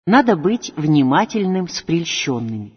Надо быть внимательным с прельщенными.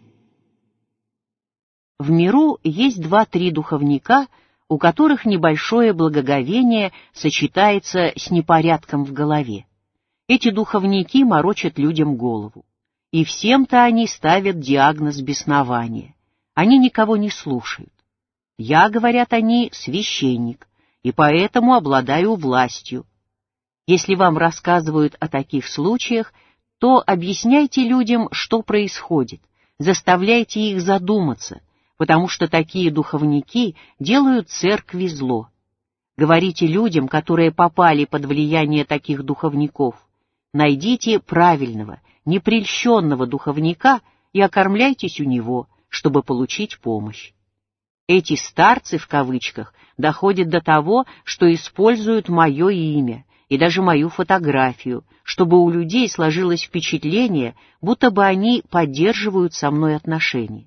В миру есть 2-3 духовника, у которых небольшое благоговение сочетается с непорядком в голове. Эти духовники морочат людям голову. И всем-то они ставят диагноз беснования. Они никого не слушают. Я, говорят они, священник, и поэтому обладаю властью. Если вам рассказывают о таких случаях, то объясняйте людям, что происходит, заставляйте их задуматься, потому что такие духовники делают церкви зло. Говорите людям, которые попали под влияние таких духовников: найдите правильного, непрельщенного духовника и окормляйтесь у него, чтобы получить помощь. Эти «старцы» в кавычках доходят до того, что используют мое имя и даже мою фотографию, чтобы у людей сложилось впечатление, будто бы они поддерживают со мной отношения.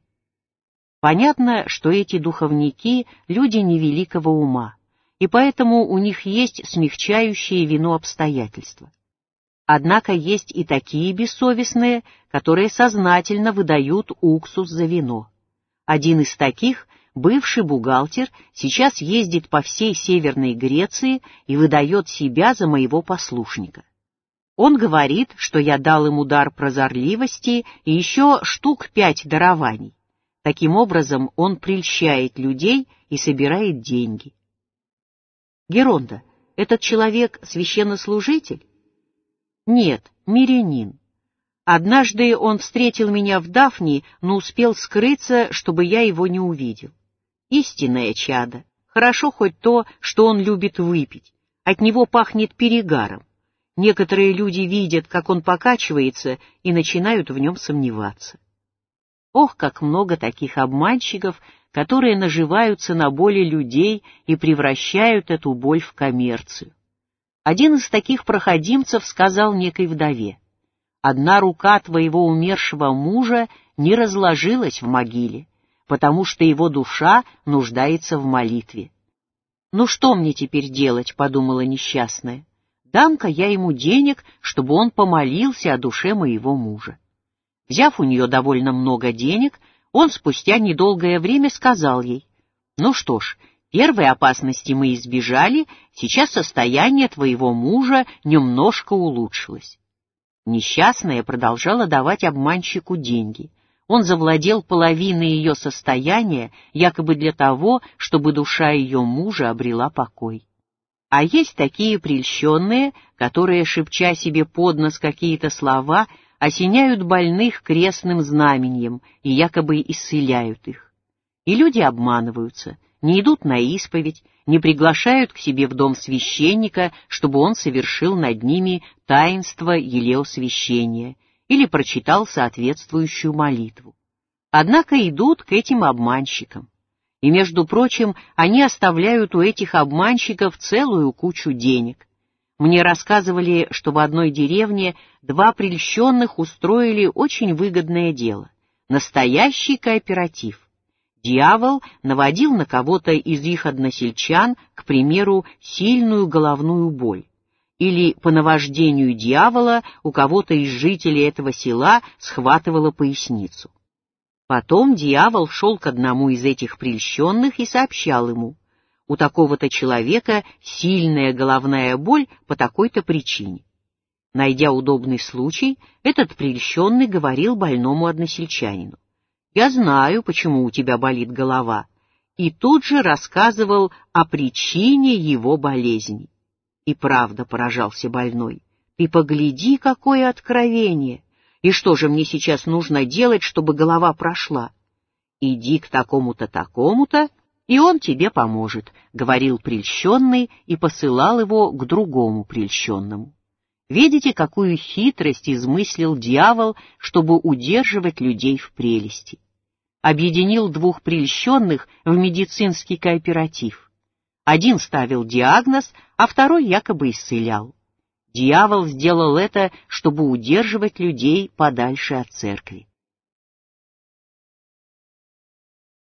Понятно, что эти духовники — люди невеликого ума, и поэтому у них есть смягчающие вину обстоятельства. Однако есть и такие бессовестные, которые сознательно выдают уксус за вино. Один из таких, бывший бухгалтер, сейчас ездит по всей Северной Греции и выдает себя за моего послушника. Он говорит, что я дал ему дар прозорливости и еще штук 5 дарований. Таким образом, он прельщает людей и собирает деньги. Геронда, этот человек священнослужитель? Нет, мирянин. Однажды он встретил меня в Дафни, но успел скрыться, чтобы я его не увидел. Истинное чадо. Хорошо хоть то, что он любит выпить. От него пахнет перегаром. Некоторые люди видят, как он покачивается, и начинают в нем сомневаться. Ох, как много таких обманщиков, которые наживаются на боли людей и превращают эту боль в коммерцию. Один из таких проходимцев сказал некой вдове: «Одна рука твоего умершего мужа не разложилась в могиле, потому что его душа нуждается в молитве». «Ну что мне теперь делать?» — подумала несчастная. «Дам-ка я ему денег, чтобы он помолился о душе моего мужа». Взяв у нее довольно много денег, он спустя недолгое время сказал ей: «Ну что ж, первой опасности мы избежали, сейчас состояние твоего мужа немножко улучшилось». Несчастная продолжала давать обманщику деньги. Он завладел половиной ее состояния, якобы для того, чтобы душа ее мужа обрела покой. А есть такие прельщенные, которые, шепча себе под нос какие-то слова, осеняют больных крестным знаменем и якобы исцеляют их. И люди обманываются, не идут на исповедь, не приглашают к себе в дом священника, чтобы он совершил над ними таинство елеосвящения или прочитал соответствующую молитву. Однако идут к этим обманщикам. И, между прочим, они оставляют у этих обманщиков целую кучу денег. Мне рассказывали, что в одной деревне 2 прельщенных устроили очень выгодное дело — настоящий кооператив. Дьявол наводил на кого-то из их односельчан, к примеру, сильную головную боль. Или по навождению дьявола у кого-то из жителей этого села схватывало поясницу. Потом дьявол шел к одному из этих прельщенных и сообщал ему: у такого-то человека сильная головная боль по такой-то причине. Найдя удобный случай, этот прельщенный говорил больному односельчанину: «Я знаю, почему у тебя болит голова», и тут же рассказывал о причине его болезни. И правда, поражался больной, ты погляди, какое откровение! И что же мне сейчас нужно делать, чтобы голова прошла? Иди к такому-то, такому-то, и он тебе поможет, — говорил прельщенный и посылал его к другому прельщенному. Видите, какую хитрость измыслил дьявол, чтобы удерживать людей в прелести? Объединил 2 прельщенных в медицинский кооператив. Один ставил диагноз, а второй якобы исцелял. Дьявол сделал это, чтобы удерживать людей подальше от церкви.